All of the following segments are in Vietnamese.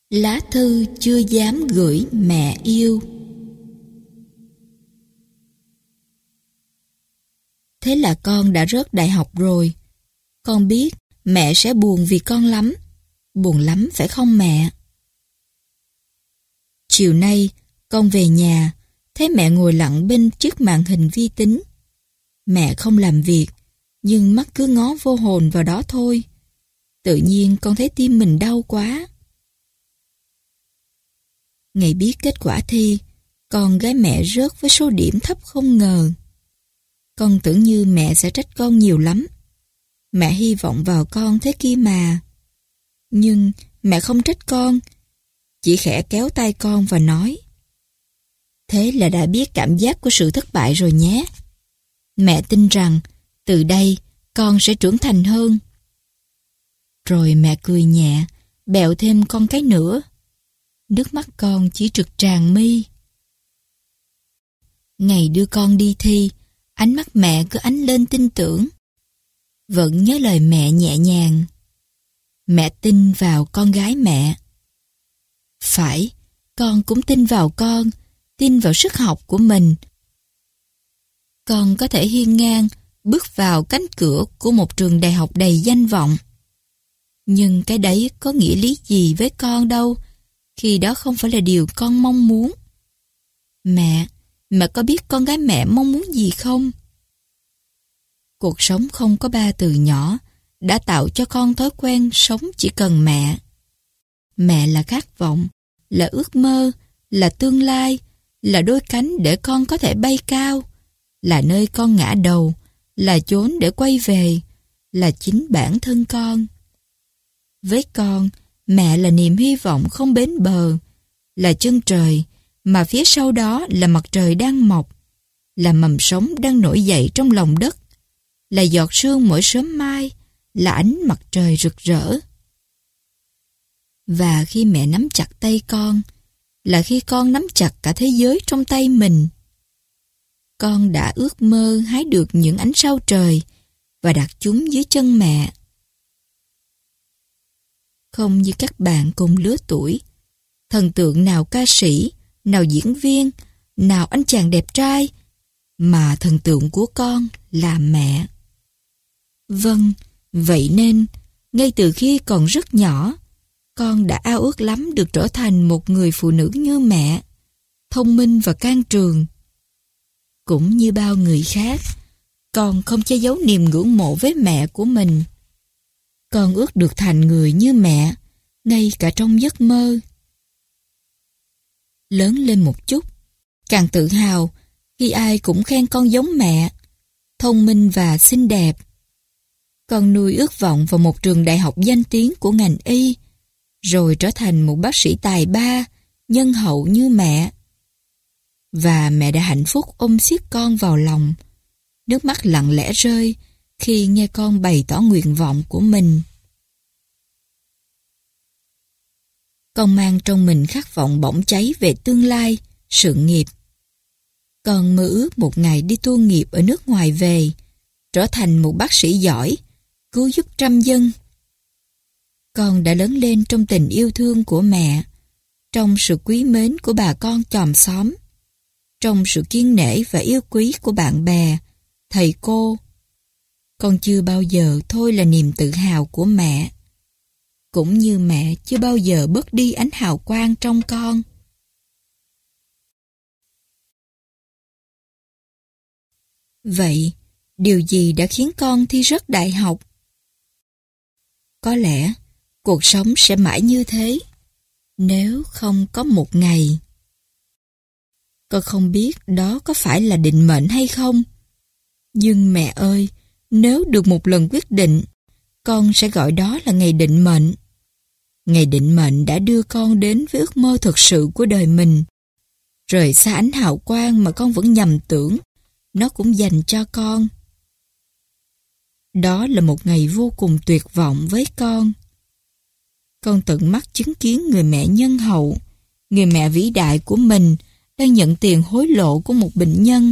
Lá thư chưa dám gửi mẹ yêu. Thế là con đã rớt đại học rồi. Con biết mẹ sẽ buồn vì con lắm. Buồn lắm phải không mẹ? Chiều nay, con về nhà, thấy mẹ ngồi lặng bên chiếc màn hình vi tính. Mẹ không làm việc, nhưng mắt cứ ngó vô hồn vào đó thôi. Tự nhiên con thấy tim mình đau quá. Ngày biết kết quả thi, con gái mẹ rớt với số điểm thấp không ngờ. Con tưởng như mẹ sẽ trách con nhiều lắm. Mẹ hy vọng vào con thế kia mà. Nhưng mẹ không trách con, chỉ khẽ kéo tay con và nói: thế là đã biết cảm giác của sự thất bại rồi nhé. Mẹ tin rằng từ đây con sẽ trưởng thành hơn. Rồi mẹ cười nhẹ, bẹo thêm con cái nữa. Nước mắt con chỉ trực tràn mi. Ngày đưa con đi thi, ánh mắt mẹ cứ ánh lên tin tưởng. Vẫn nhớ lời mẹ nhẹ nhàng: mẹ tin vào con gái mẹ. Phải, con cũng tin vào con, tin vào sức học của mình. Con có thể hiên ngang bước vào cánh cửa của một trường đại học đầy danh vọng. Nhưng cái đấy có nghĩa lý gì với con đâu, khi đó không phải là điều con mong muốn. Mẹ có biết con gái mẹ mong muốn gì không? Cuộc sống không có ba từ nhỏ đã tạo cho con thói quen sống chỉ cần mẹ. Mẹ là khát vọng, là ước mơ, là tương lai, là đôi cánh để con có thể bay cao, là nơi con ngã đầu, là chốn để quay về, là chính bản thân con. Với con, mẹ là niềm hy vọng không bến bờ, là chân trời mà phía sau đó là mặt trời đang mọc, là mầm sống đang nổi dậy trong lòng đất, là giọt sương mỗi sớm mai, là ánh mặt trời rực rỡ. Và khi mẹ nắm chặt tay con, là khi con nắm chặt cả thế giới trong tay mình. Con đã ước mơ hái được những ánh sao trời và đặt chúng dưới chân mẹ. Không như các bạn cùng lứa tuổi, thần tượng nào ca sĩ, nào diễn viên, nào anh chàng đẹp trai, mà thần tượng của con là mẹ. Vâng, vậy nên, ngay từ khi còn rất nhỏ, con đã ao ước lắm được trở thành một người phụ nữ như mẹ, thông minh và can trường. Cũng như bao người khác, con không che giấu niềm ngưỡng mộ với mẹ của mình. Con ước được thành người như mẹ, ngay cả trong giấc mơ. Lớn lên một chút, càng tự hào khi ai cũng khen con giống mẹ, thông minh và xinh đẹp. Con nuôi ước vọng vào một trường đại học danh tiếng của ngành y, rồi trở thành một bác sĩ tài ba, nhân hậu như mẹ. Và mẹ đã hạnh phúc ôm siết con vào lòng, nước mắt lặng lẽ rơi khi nghe con bày tỏ nguyện vọng của mình. Con mang trong mình khát vọng bỏng cháy về tương lai, sự nghiệp. Con mơ ước một ngày đi tu nghiệp ở nước ngoài về, trở thành một bác sĩ giỏi, cứu giúp trăm dân. Con đã lớn lên trong tình yêu thương của mẹ, trong sự quý mến của bà con chòm xóm, trong sự kiêng nể và yêu quý của bạn bè, thầy cô. Con chưa bao giờ thôi là niềm tự hào của mẹ, cũng như mẹ chưa bao giờ bớt đi ánh hào quang trong con. Vậy, điều gì đã khiến con thi rớt đại học? Có lẽ cuộc sống sẽ mãi như thế, nếu không có một ngày. Con không biết đó có phải là định mệnh hay không. Nhưng mẹ ơi, nếu được một lần quyết định, con sẽ gọi đó là ngày định mệnh. Ngày định mệnh đã đưa con đến với ước mơ thực sự của đời mình. Rời xa ánh hào quang mà con vẫn nhầm tưởng nó cũng dành cho con. Đó là một ngày vô cùng tuyệt vọng với con. Con tận mắt chứng kiến người mẹ nhân hậu, người mẹ vĩ đại của mình đang nhận tiền hối lộ của một bệnh nhân.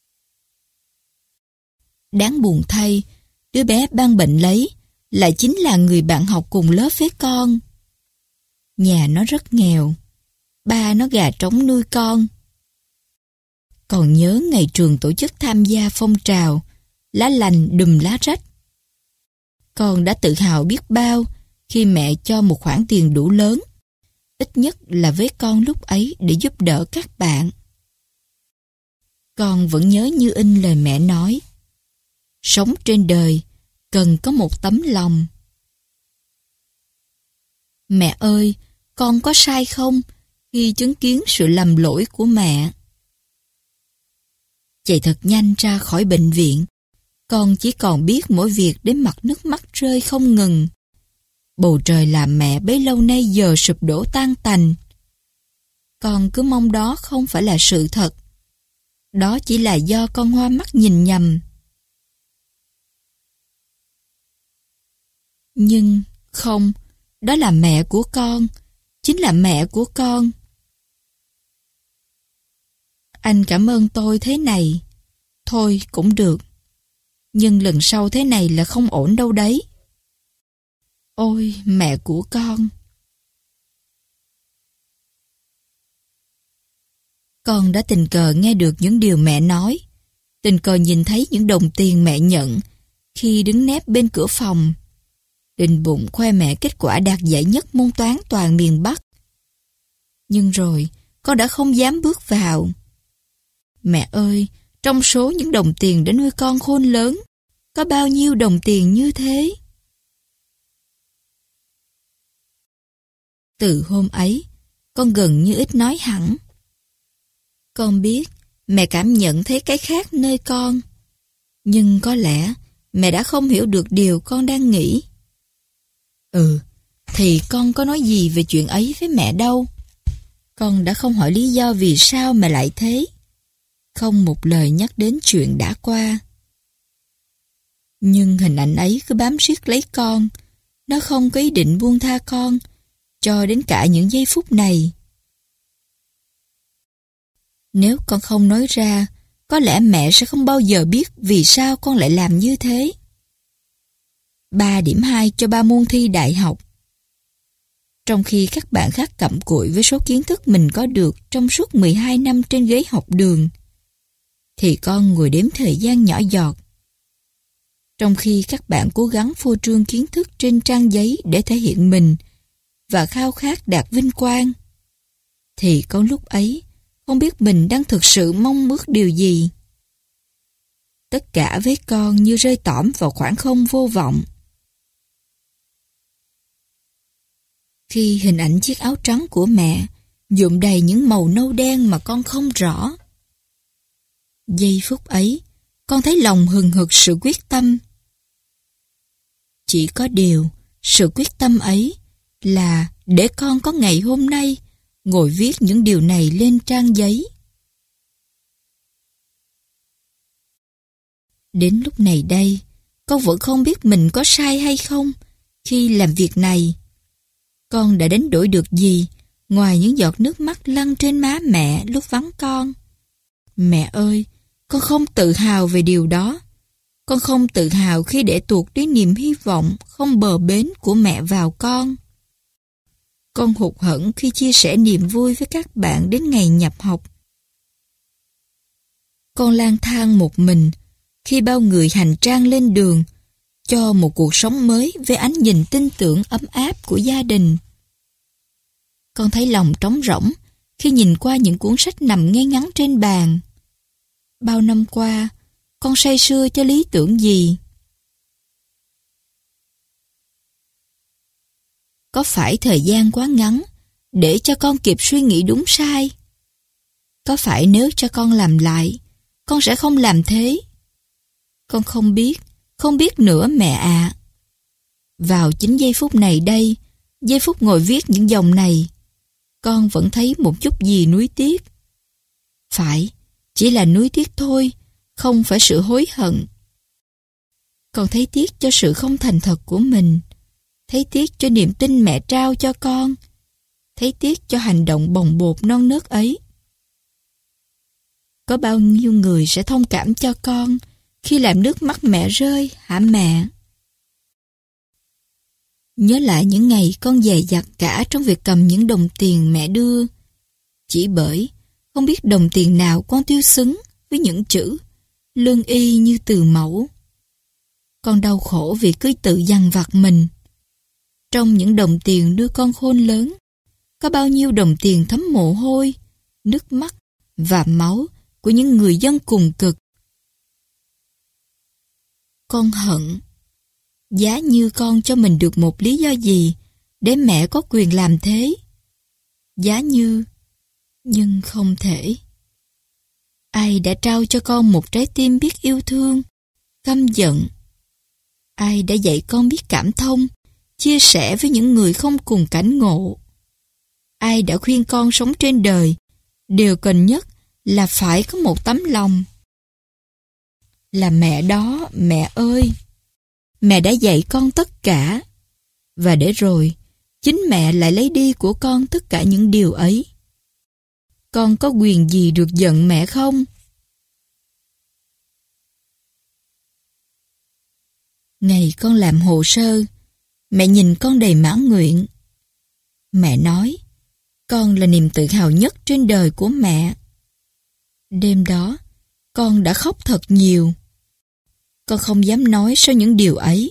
Đáng buồn thay, đứa bé ban bệnh lấy lại chính là người bạn học cùng lớp với con. Nhà nó rất nghèo. Ba nó gà trống nuôi con. Còn nhớ ngày trường tổ chức tham gia phong trào lá lành đùm lá rách. Con đã tự hào biết bao khi mẹ cho một khoản tiền đủ lớn, ít nhất là với con lúc ấy, để giúp đỡ các bạn. Con vẫn nhớ như in lời mẹ nói: sống trên đời cần có một tấm lòng. Mẹ ơi, con có sai không khi chứng kiến sự lầm lỗi của mẹ? Chạy thật nhanh ra khỏi bệnh viện, con chỉ còn biết mỗi việc đến mặt nước mắt rơi không ngừng. Bầu trời làm mẹ bấy lâu nay giờ sụp đổ tan tành. Con cứ mong đó không phải là sự thật. Đó chỉ là do con hoa mắt nhìn nhầm. Nhưng không, đó là mẹ của con, chính là mẹ của con. Anh cảm ơn tôi thế này. Thôi cũng được. Nhưng lần sau thế này là không ổn đâu đấy. Ôi, mẹ của con. Con đã tình cờ nghe được những điều mẹ nói, tình cờ nhìn thấy những đồng tiền mẹ nhận khi đứng nép bên cửa phòng, định bụng khoe mẹ kết quả đạt giải nhất môn toán toàn miền Bắc. Nhưng rồi, con đã không dám bước vào. Mẹ ơi, trong số những đồng tiền để nuôi con khôn lớn, có bao nhiêu đồng tiền như thế? Từ hôm ấy, con gần như ít nói hẳn. Con biết mẹ cảm nhận thấy cái khác nơi con, nhưng có lẽ mẹ đã không hiểu được điều con đang nghĩ. Thì con có nói gì về chuyện ấy với mẹ đâu. Con đã không hỏi lý do vì sao mẹ lại thế. Không một lời nhắc đến chuyện đã qua. Nhưng hình ảnh ấy cứ bám riết lấy con. Nó không có ý định buông tha con cho đến cả những giây phút này. Nếu con không nói ra, có lẽ mẹ sẽ không bao giờ biết vì sao con lại làm như thế. 3 điểm 2 cho 3 môn thi đại học. Trong khi các bạn khác cặm cụi với số kiến thức mình có được trong suốt 12 năm trên ghế học đường, thì con ngồi đếm thời gian nhỏ giọt. Trong khi các bạn cố gắng phô trương kiến thức trên trang giấy để thể hiện mình và khao khát đạt vinh quang, thì con lúc ấy không biết mình đang thực sự mong ước điều gì. Tất cả với con như rơi tỏm vào khoảng không vô vọng. Khi hình ảnh chiếc áo trắng của mẹ nhuộm đầy những màu nâu đen mà con không rõ, giây phút ấy, con thấy lòng hừng hực sự quyết tâm. Chỉ có điều, sự quyết tâm ấy là để con có ngày hôm nay ngồi viết những điều này lên trang giấy. Đến lúc này đây, con vẫn không biết mình có sai hay không khi làm việc này. Con đã đánh đổi được gì ngoài những giọt nước mắt lăn trên má mẹ lúc vắng con? Mẹ ơi, con không tự hào về điều đó. Con không tự hào khi để tuột đến niềm hy vọng không bờ bến của mẹ vào con. Con hụt hẫng khi chia sẻ niềm vui với các bạn đến ngày nhập học. Con lang thang một mình khi bao người hành trang lên đường cho một cuộc sống mới với ánh nhìn tin tưởng ấm áp của gia đình. Con thấy lòng trống rỗng khi nhìn qua những cuốn sách nằm ngay ngắn trên bàn. Bao năm qua, con say sưa cho lý tưởng gì? Có phải thời gian quá ngắn để cho con kịp suy nghĩ đúng sai? Có phải nếu cho con làm lại, con sẽ không làm thế? Con không biết nữa mẹ ạ. Vào chính giây phút này đây, giây phút ngồi viết những dòng này, con vẫn thấy một chút gì nuối tiếc. Phải, chỉ là nuối tiếc thôi, không phải sự hối hận. Con thấy tiếc cho sự không thành thật của mình, thấy tiếc cho niềm tin mẹ trao cho con, thấy tiếc cho hành động bồng bột non nớt ấy. Có bao nhiêu người sẽ thông cảm cho con khi làm nước mắt mẹ rơi hả mẹ? Nhớ lại những ngày con dè dặt cả trong việc cầm những đồng tiền mẹ đưa. Chỉ bởi không biết đồng tiền nào con tiêu xứng với những chữ lương y như từ mẫu. Con đau khổ vì cứ tự dằn vặt mình. Trong những đồng tiền đưa con khôn lớn, có bao nhiêu đồng tiền thấm mồ hôi, nước mắt và máu của những người dân cùng cực. Con hận. Giá như con cho mình được một lý do gì để mẹ có quyền làm thế. Giá như, nhưng không thể. Ai đã trao cho con một trái tim biết yêu thương, căm giận? Ai đã dạy con biết cảm thông, chia sẻ với những người không cùng cảnh ngộ? Ai đã khuyên con sống trên đời, điều cần nhất là phải có một tấm lòng? Là mẹ đó, mẹ ơi! Mẹ đã dạy con tất cả. Và để rồi, chính mẹ lại lấy đi của con tất cả những điều ấy. Con có quyền gì được giận mẹ không? Ngày con làm hồ sơ, mẹ nhìn con đầy mãn nguyện. Mẹ nói, con là niềm tự hào nhất trên đời của mẹ. Đêm đó, con đã khóc thật nhiều. Con không dám nói sau những điều ấy.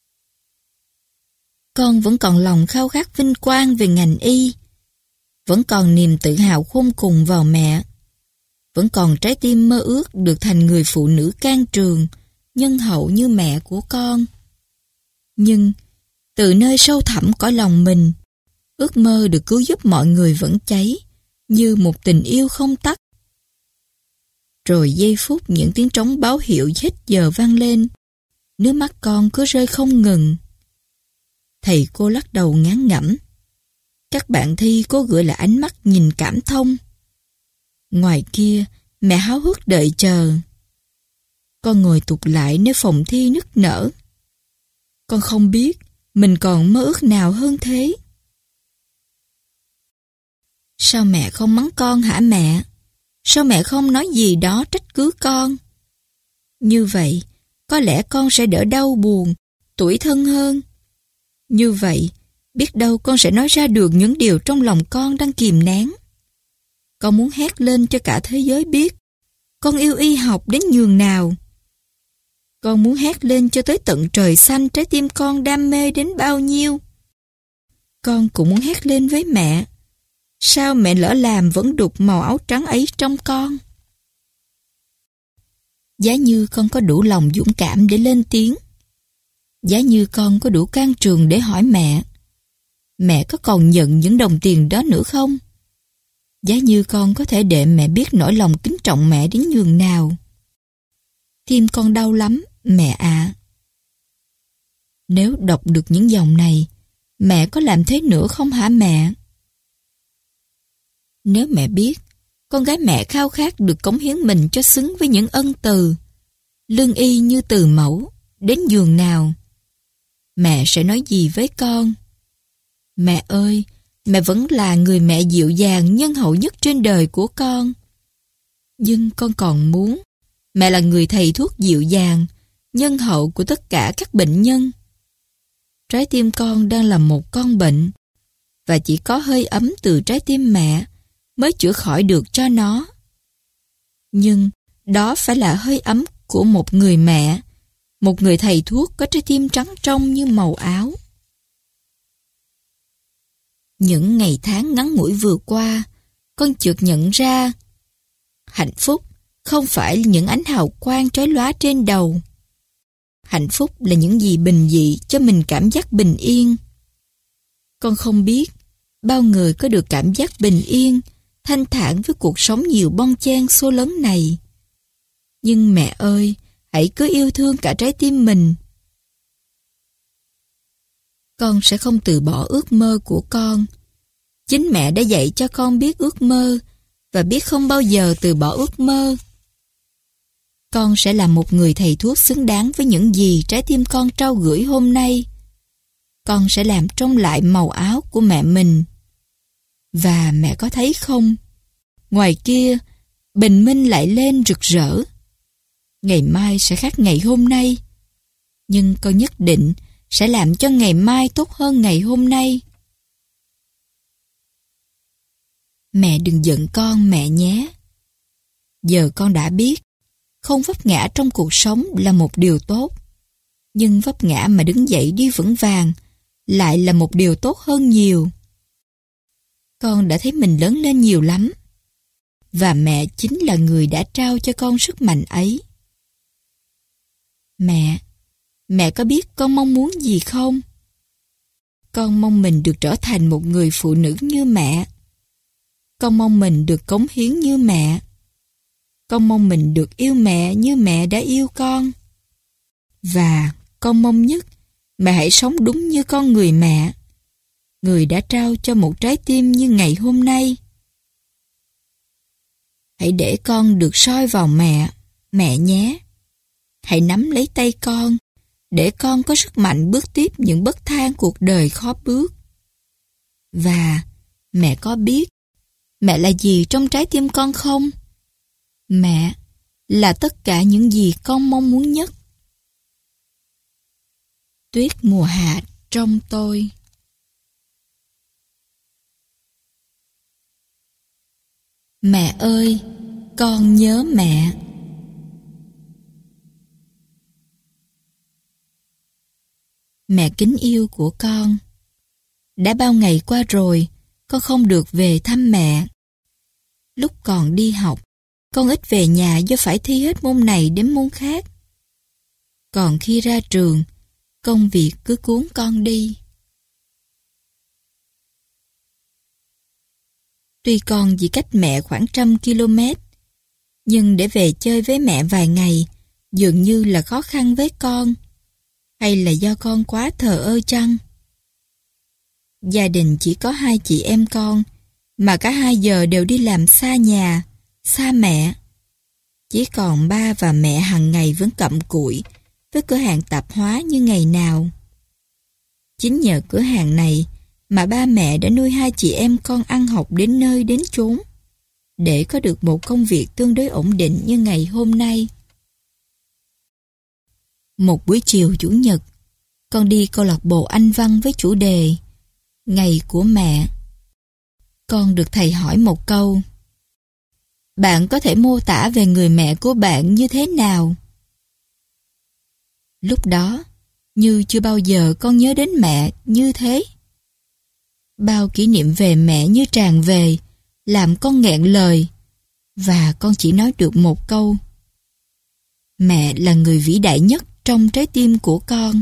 Con vẫn còn lòng khao khát vinh quang về ngành y. Vẫn còn niềm tự hào khôn cùng vào mẹ. Vẫn còn trái tim mơ ước được thành người phụ nữ can trường, nhân hậu như mẹ của con. Nhưng, từ nơi sâu thẳm cõi lòng mình, ước mơ được cứu giúp mọi người vẫn cháy, như một tình yêu không tắt. Rồi giây phút những tiếng trống báo hiệu hết giờ vang lên, nước mắt con cứ rơi không ngừng. Thầy cô lắc đầu ngán ngẩm. Các bạn thi cố gửi lại ánh mắt nhìn cảm thông. Ngoài kia, mẹ háo hức đợi chờ. Con ngồi tụt lại nơi phòng thi nức nở. Con không biết mình còn mơ ước nào hơn thế. Sao mẹ không mắng con hả mẹ? Sao mẹ không nói gì đó trách cứ con? Như vậy, có lẽ con sẽ đỡ đau buồn, tủi thân hơn. Như vậy, biết đâu con sẽ nói ra được những điều trong lòng con đang kìm nén. Con muốn hét lên cho cả thế giới biết con yêu y học đến nhường nào. Con muốn hét lên cho tới tận trời xanh trái tim con đam mê đến bao nhiêu. Con cũng muốn hét lên với mẹ. Sao mẹ lỡ làm vẫn đục màu áo trắng ấy trong con? Giá như con có đủ lòng dũng cảm để lên tiếng. Giá như con có đủ can trường để hỏi mẹ. Mẹ có còn nhận những đồng tiền đó nữa không? Giá như con có thể để mẹ biết nỗi lòng kính trọng mẹ đến nhường nào. Tim con đau lắm, mẹ ạ. Nếu đọc được những dòng này, mẹ có làm thế nữa không hả mẹ? Nếu mẹ biết, con gái mẹ khao khát được cống hiến mình cho xứng với những ân từ, lương y như từ mẫu, đến giường nào, mẹ sẽ nói gì với con? Mẹ ơi, mẹ vẫn là người mẹ dịu dàng, nhân hậu nhất trên đời của con. Nhưng con còn muốn, mẹ là người thầy thuốc dịu dàng, nhân hậu của tất cả các bệnh nhân. Trái tim con đang là một con bệnh, và chỉ có hơi ấm từ trái tim mẹ mới chữa khỏi được cho nó. Nhưng đó phải là hơi ấm của một người mẹ, một người thầy thuốc có trái tim trắng trong như màu áo. Những ngày tháng ngắn ngủi vừa qua, con chợt nhận ra hạnh phúc không phải những ánh hào quang chói lóa trên đầu. Hạnh phúc là những gì bình dị cho mình cảm giác bình yên. Con không biết bao người có được cảm giác bình yên, thanh thản với cuộc sống nhiều bon chen số lớn này. Nhưng mẹ ơi, hãy cứ yêu thương cả trái tim mình. Con sẽ không từ bỏ ước mơ của con. Chính mẹ đã dạy cho con biết ước mơ và biết không bao giờ từ bỏ ước mơ. Con sẽ là một người thầy thuốc xứng đáng với những gì trái tim con trao gửi hôm nay. Con sẽ làm trong lại màu áo của mẹ mình. Và mẹ có thấy không? Ngoài kia, bình minh lại lên rực rỡ. Ngày mai sẽ khác ngày hôm nay. Nhưng con nhất định sẽ làm cho ngày mai tốt hơn ngày hôm nay. Mẹ đừng giận con mẹ nhé. Giờ con đã biết, không vấp ngã trong cuộc sống là một điều tốt. Nhưng vấp ngã mà đứng dậy đi vững vàng lại là một điều tốt hơn nhiều. Con đã thấy mình lớn lên nhiều lắm. Và mẹ chính là người đã trao cho con sức mạnh ấy. Mẹ có biết con mong muốn gì không? Con mong mình được trở thành một người phụ nữ như mẹ. Con mong mình được cống hiến như mẹ. Con mong mình được yêu mẹ như mẹ đã yêu con. Và con mong nhất, mẹ hãy sống đúng như con người mẹ, người đã trao cho một trái tim như ngày hôm nay. Hãy để con được soi vào mẹ nhé. Hãy nắm lấy tay con, để con có sức mạnh bước tiếp những bậc thang cuộc đời khó bước. Và mẹ có biết mẹ là gì trong trái tim con không? Mẹ là tất cả những gì con mong muốn nhất. Tuyết mùa hạ trong tôi. Mẹ ơi, con nhớ mẹ. Mẹ kính yêu của con, đã bao ngày qua rồi, con không được về thăm mẹ. Lúc còn đi học, con ít về nhà do phải thi hết môn này đến môn khác. Còn khi ra trường, công việc cứ cuốn con đi. Tuy con chỉ cách mẹ khoảng 100 km, nhưng để về chơi với mẹ vài ngày dường như là khó khăn với con. Hay là do con quá thờ ơ chăng? Gia đình chỉ có 2 chị em con, mà cả 2 giờ đều đi làm xa nhà, xa mẹ. Chỉ còn ba và mẹ hàng ngày vẫn cặm cụi với cửa hàng tạp hóa như ngày nào. Chính nhờ cửa hàng này mà ba mẹ đã nuôi 2 chị em con ăn học đến nơi đến chốn, để có được một công việc tương đối ổn định như ngày hôm nay. Một buổi chiều Chủ nhật, con đi câu lạc bộ Anh văn với chủ đề Ngày của mẹ. Con được thầy hỏi một câu: bạn có thể mô tả về người mẹ của bạn như thế nào? Lúc đó, như chưa bao giờ con nhớ đến mẹ như thế. Bao kỷ niệm về mẹ như tràn về, làm con nghẹn lời, và con chỉ nói được một câu: mẹ là người vĩ đại nhất trong trái tim của con.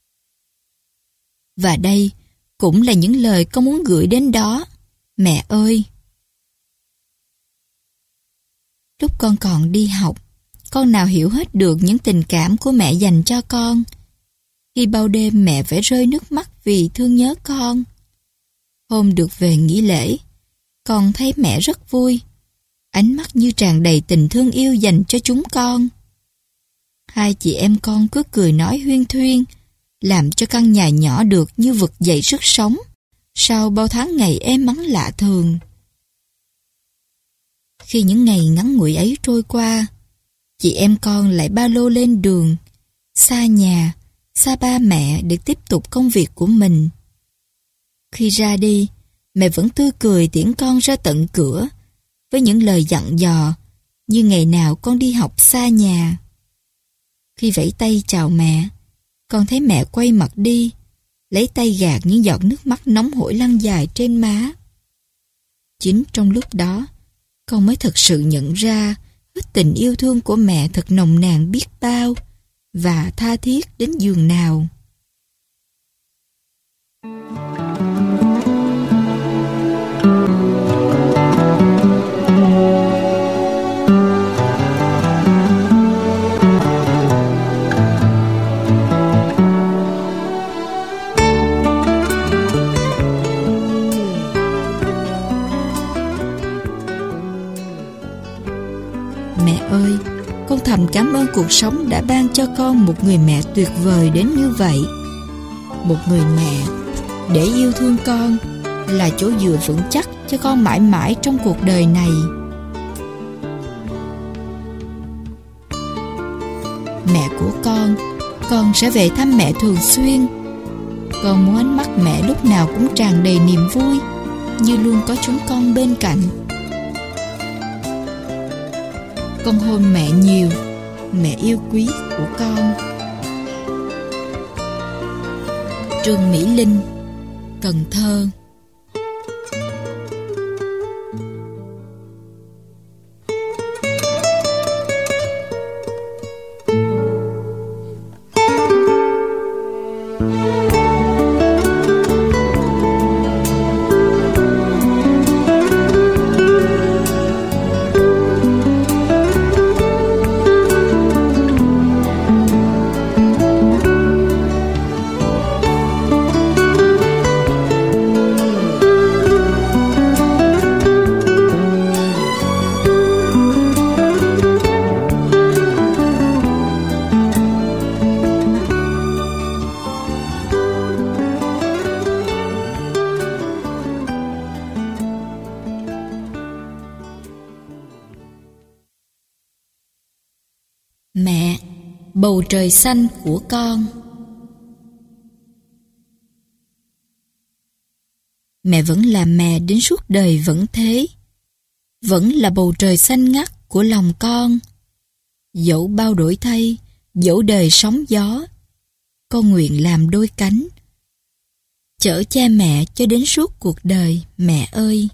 Và đây cũng là những lời con muốn gửi đến đó, mẹ ơi. Lúc con còn đi học, con nào hiểu hết được những tình cảm của mẹ dành cho con. Khi bao đêm mẹ phải rơi nước mắt vì thương nhớ con. Hôm được về nghỉ lễ, con thấy mẹ rất vui, ánh mắt như tràn đầy tình thương yêu dành cho chúng con. 2 chị em con cứ cười nói huyên thuyên, làm cho căn nhà nhỏ được như vực dậy sức sống sau bao tháng ngày êm ắng lạ thường. Khi những ngày ngắn ngủi ấy trôi qua, chị em con lại ba lô lên đường, xa nhà, xa ba mẹ để tiếp tục công việc của mình. Khi ra đi, mẹ vẫn tươi cười tiễn con ra tận cửa, với những lời dặn dò, như ngày nào con đi học xa nhà. Khi vẫy tay chào mẹ, con thấy mẹ quay mặt đi, lấy tay gạt những giọt nước mắt nóng hổi lăn dài trên má. Chính trong lúc đó, con mới thật sự nhận ra hết tình yêu thương của mẹ thật nồng nàn biết bao và tha thiết đến giường nào. Mẹ ơi, con thầm cảm ơn cuộc sống đã ban cho con một người mẹ tuyệt vời đến như vậy. Một người mẹ để yêu thương con là chỗ dựa vững chắc cho con mãi mãi trong cuộc đời này. Mẹ của con sẽ về thăm mẹ thường xuyên, Con muốn ánh mắt mẹ lúc nào cũng tràn đầy niềm vui, như luôn có chúng con bên cạnh. Con hôn mẹ nhiều, mẹ yêu quý của con. Trương Mỹ Linh, Cần Thơ. Mẹ, bầu trời xanh của con. Mẹ vẫn là mẹ đến suốt đời vẫn thế, vẫn là bầu trời xanh ngắt của lòng con. Dẫu bao đổi thay, dẫu đời sóng gió, con nguyện làm đôi cánh, chở cha mẹ cho đến suốt cuộc đời, mẹ ơi.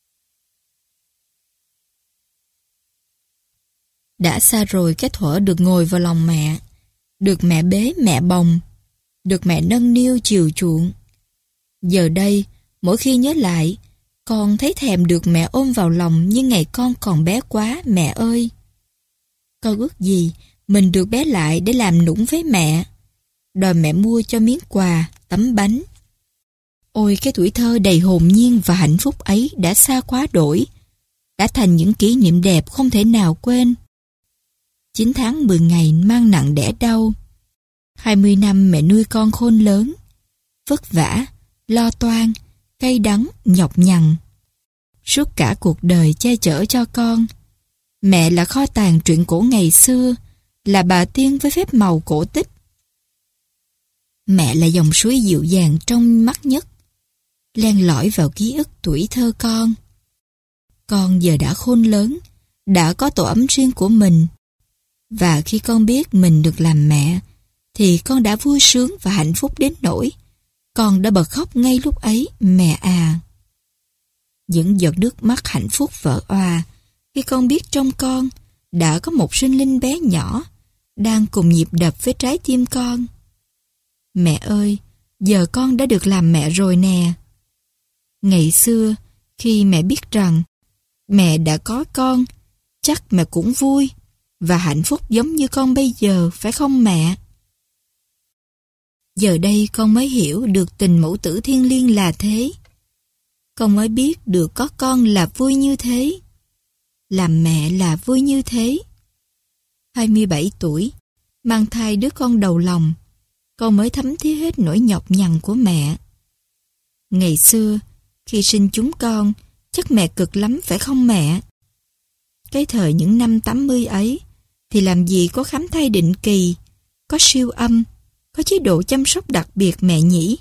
Đã xa rồi cái thuở được ngồi vào lòng mẹ, được mẹ bế mẹ bồng, được mẹ nâng niu chiều chuộng. Giờ đây, mỗi khi nhớ lại, con thấy thèm được mẹ ôm vào lòng như ngày con còn bé quá, mẹ ơi. Con ước gì mình được bé lại để làm nũng với mẹ, đòi mẹ mua cho miếng quà, tấm bánh. Ôi cái tuổi thơ đầy hồn nhiên và hạnh phúc ấy đã xa quá đổi, đã thành những kỷ niệm đẹp không thể nào quên. 9 tháng 10 ngày mang nặng đẻ đau, 20 năm mẹ nuôi con khôn lớn, vất vả, lo toan, cay đắng, nhọc nhằn. Suốt cả cuộc đời che chở cho con, mẹ là kho tàng truyện cổ ngày xưa, là bà tiên với phép màu cổ tích. Mẹ là dòng suối dịu dàng trong mắt nhất, len lỏi vào ký ức tuổi thơ con. Con giờ đã khôn lớn, đã có tổ ấm riêng của mình. Và khi con biết mình được làm mẹ, thì con đã vui sướng và hạnh phúc đến nỗi con đã bật khóc ngay lúc ấy, mẹ à. Những giọt nước mắt hạnh phúc vỡ òa khi con biết trong con đã có một sinh linh bé nhỏ đang cùng nhịp đập với trái tim con. Mẹ ơi, giờ con đã được làm mẹ rồi nè. Ngày xưa, khi mẹ biết rằng mẹ đã có con, chắc mẹ cũng vui và hạnh phúc giống như con bây giờ, phải không mẹ? Giờ đây con mới hiểu được tình mẫu tử thiêng liêng là thế. Con mới biết được có con là vui như thế, làm mẹ là vui như thế. 27 tuổi, mang thai đứa con đầu lòng, con mới thấm thía hết nỗi nhọc nhằn của mẹ. Ngày xưa, khi sinh chúng con, chắc mẹ cực lắm phải không mẹ? Cái thời những năm 80 ấy, thì làm gì có khám thai định kỳ, có siêu âm, có chế độ chăm sóc đặc biệt mẹ nhỉ?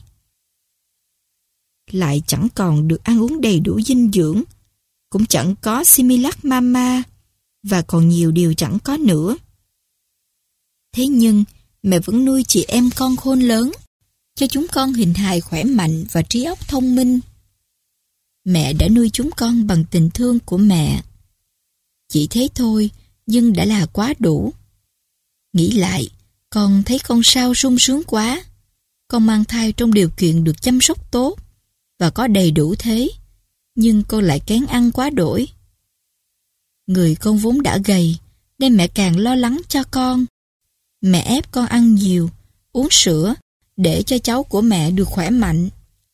Lại chẳng còn được ăn uống đầy đủ dinh dưỡng, cũng chẳng có Similac Mama, và còn nhiều điều chẳng có nữa. Thế nhưng, mẹ vẫn nuôi chị em con khôn lớn, cho chúng con hình hài khỏe mạnh và trí óc thông minh. Mẹ đã nuôi chúng con bằng tình thương của mẹ. Chỉ thế thôi, nhưng đã là quá đủ. Nghĩ lại, con thấy con sao sung sướng quá. Con mang thai trong điều kiện được chăm sóc tốt và có đầy đủ thế, nhưng con lại kén ăn quá đổi. Người con vốn đã gầy, nên mẹ càng lo lắng cho con. Mẹ ép con ăn nhiều, uống sữa, để cho cháu của mẹ được khỏe mạnh.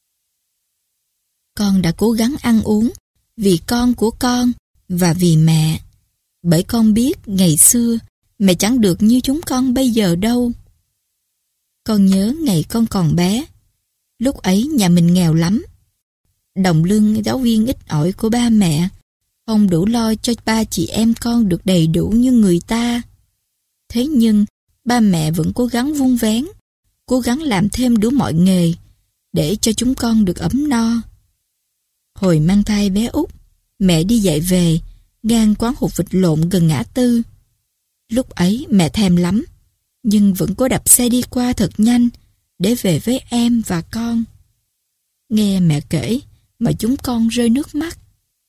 Con đã cố gắng ăn uống, vì con của con và vì mẹ. Bởi con biết ngày xưa mẹ chẳng được như chúng con bây giờ đâu. Con nhớ ngày con còn bé. Lúc ấy nhà mình nghèo lắm. Đồng lương giáo viên ít ỏi của ba mẹ không đủ lo cho ba chị em con được đầy đủ như người ta. Thế nhưng ba mẹ vẫn cố gắng vun vén, cố gắng làm thêm đủ mọi nghề để cho chúng con được ấm no. Hồi mang thai bé Út, mẹ đi dạy về, ngang quán hột vịt lộn gần ngã tư. Lúc ấy mẹ thèm lắm, nhưng vẫn cố đạp xe đi qua thật nhanh để về với em và con. Nghe mẹ kể mà chúng con rơi nước mắt.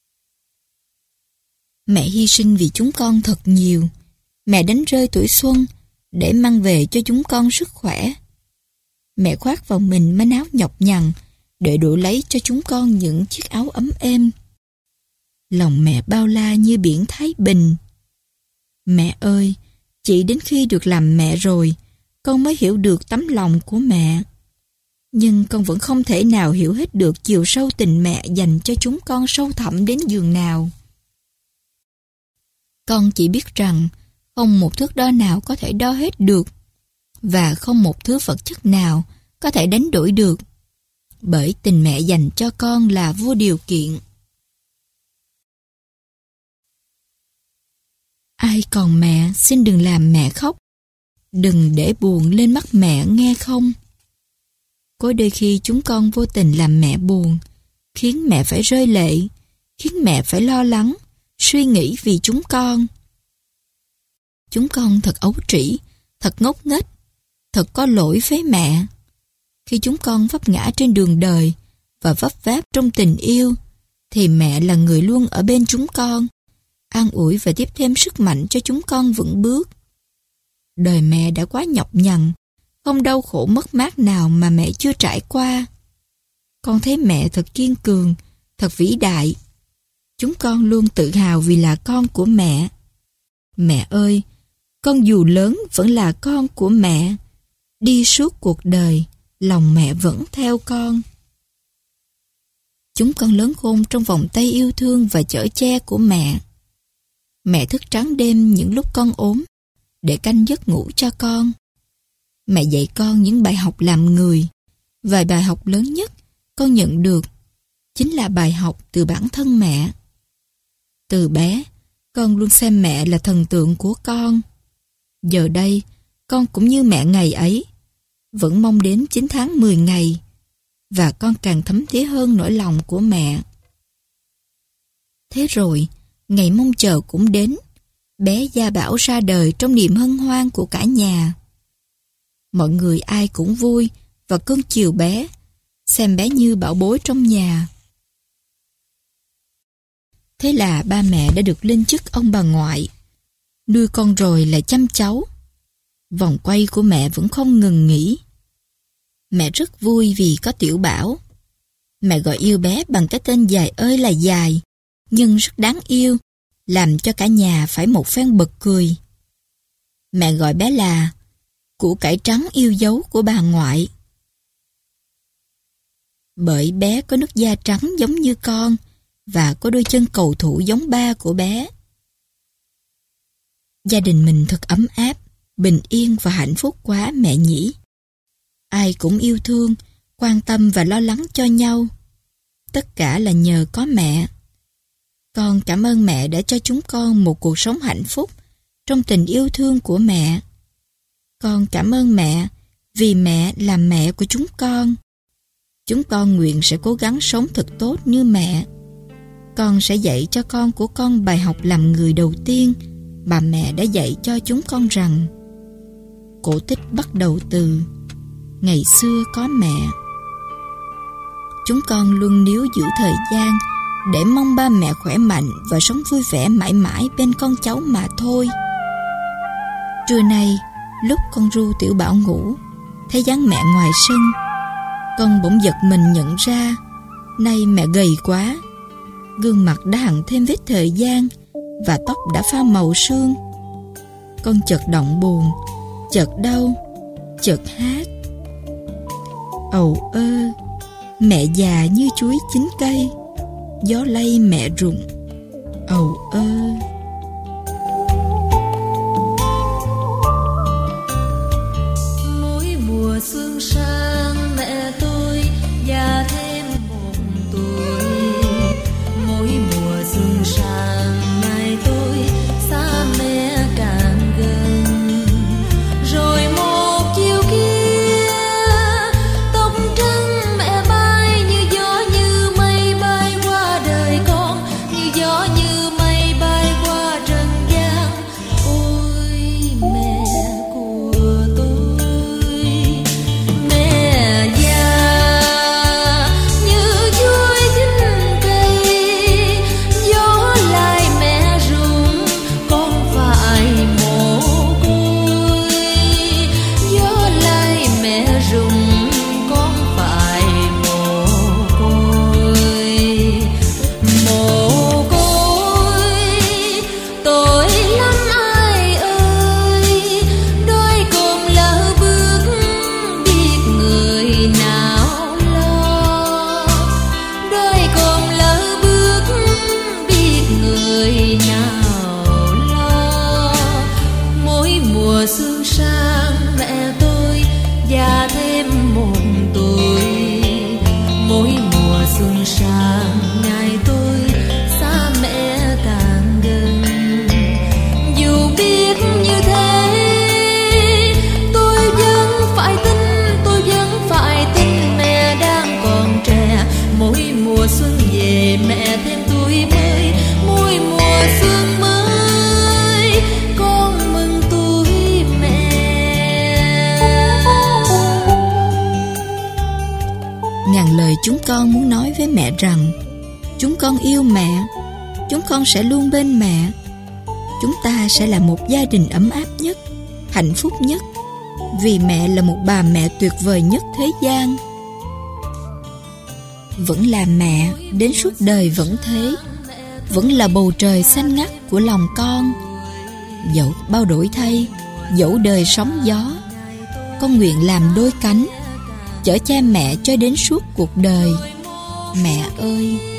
Mẹ hy sinh vì chúng con thật nhiều. Mẹ đánh rơi tuổi xuân để mang về cho chúng con sức khỏe. Mẹ khoác vào mình manh áo nhọc nhằn để đổi lấy cho chúng con những chiếc áo ấm êm. Lòng mẹ bao la như biển Thái Bình. Mẹ ơi, chỉ đến khi được làm mẹ rồi, con mới hiểu được tấm lòng của mẹ. Nhưng con vẫn không thể nào hiểu hết được chiều sâu tình mẹ dành cho chúng con sâu thẳm đến giường nào. Con chỉ biết rằng không một thước đo nào có thể đo hết được, và không một thứ vật chất nào có thể đánh đổi được, bởi tình mẹ dành cho con là vô điều kiện. Ai còn mẹ, xin đừng làm mẹ khóc. Đừng để buồn lên mắt mẹ, nghe không? Có đôi khi chúng con vô tình làm mẹ buồn, khiến mẹ phải rơi lệ, khiến mẹ phải lo lắng, suy nghĩ vì chúng con. Chúng con thật ấu trĩ, thật ngốc nghếch, thật có lỗi với mẹ. Khi chúng con vấp ngã trên đường đời và vấp váp trong tình yêu, thì mẹ là người luôn ở bên chúng con, an ủi và tiếp thêm sức mạnh cho chúng con vững bước. Đời mẹ đã quá nhọc nhằn, không đau khổ mất mát nào mà mẹ chưa trải qua. Con thấy mẹ thật kiên cường, thật vĩ đại. Chúng con luôn tự hào vì là con của mẹ. Mẹ ơi, con dù lớn vẫn là con của mẹ. Đi suốt cuộc đời, lòng mẹ vẫn theo con. Chúng con lớn khôn trong vòng tay yêu thương và chở che của mẹ. Mẹ thức trắng đêm những lúc con ốm để canh giấc ngủ cho con. Mẹ dạy con những bài học làm người, và bài học lớn nhất con nhận được chính là bài học từ bản thân mẹ. Từ bé, con luôn xem mẹ là thần tượng của con. Giờ đây, con cũng như mẹ ngày ấy, vẫn mong đến 9 tháng 10 ngày, và con càng thấm thía hơn nỗi lòng của mẹ. Thế rồi, ngày mong chờ cũng đến. Bé Gia Bảo ra đời trong niềm hân hoan của cả nhà. Mọi người ai cũng vui và cưng chiều bé, xem bé như bảo bối trong nhà. Thế là ba mẹ đã được lên chức ông bà ngoại. Nuôi con rồi lại chăm cháu. Vòng quay của mẹ vẫn không ngừng nghỉ. Mẹ rất vui vì có Tiểu Bảo. Mẹ gọi yêu bé bằng cái tên dài ơi là dài, nhưng rất đáng yêu, làm cho cả nhà phải một phen bật cười. Mẹ gọi bé là củ cải trắng yêu dấu của bà ngoại. Bởi bé có nước da trắng giống như con, và có đôi chân cầu thủ giống ba của bé. Gia đình mình thật ấm áp, bình yên và hạnh phúc quá mẹ nhỉ. Ai cũng yêu thương, quan tâm và lo lắng cho nhau. Tất cả là nhờ có mẹ. Con cảm ơn mẹ đã cho chúng con một cuộc sống hạnh phúc trong tình yêu thương của mẹ. Con cảm ơn mẹ vì mẹ là mẹ của chúng con. Chúng con nguyện sẽ cố gắng sống thật tốt như mẹ. Con sẽ dạy cho con của con bài học làm người đầu tiên mà mẹ đã dạy cho chúng con rằng: cổ tích bắt đầu từ ngày xưa có mẹ. Chúng con luôn níu giữ thời gian để mong ba mẹ khỏe mạnh và sống vui vẻ mãi mãi bên con cháu mà thôi. Trưa nay, lúc con ru Tiểu Bảo ngủ, thấy dáng mẹ ngoài sân, con bỗng giật mình nhận ra nay mẹ gầy quá. Gương mặt đã hằn thêm vết thời gian và tóc đã pha màu sương. Con chợt động buồn, chợt đau, chợt hát: ầu ơ, mẹ già như chuối chín cây, gió lay mẹ rụng, ầu ơ. Mỗi mùa xuân sang mẹ tôi già thêm một tuổi. Mỗi mùa xuân sang ngày tôi xa mẹ càng gần. Rồi một chiều kia tóc trắng mẹ mùa xuân về mẹ thêm tuổi mới, mỗi mùa xuân mới con mừng tuổi mẹ. Ngàn lời chúng con muốn nói với mẹ rằng chúng con yêu mẹ, chúng con sẽ luôn bên mẹ. Chúng ta sẽ là một gia đình ấm áp nhất, hạnh phúc nhất, vì mẹ là một bà mẹ tuyệt vời nhất thế gian. Vẫn là mẹ đến suốt đời vẫn thế, vẫn là bầu trời xanh ngắt của lòng con. Dẫu bao đổi thay, dẫu đời sóng gió, con nguyện làm đôi cánh chở cha mẹ cho đến suốt cuộc đời. Mẹ ơi!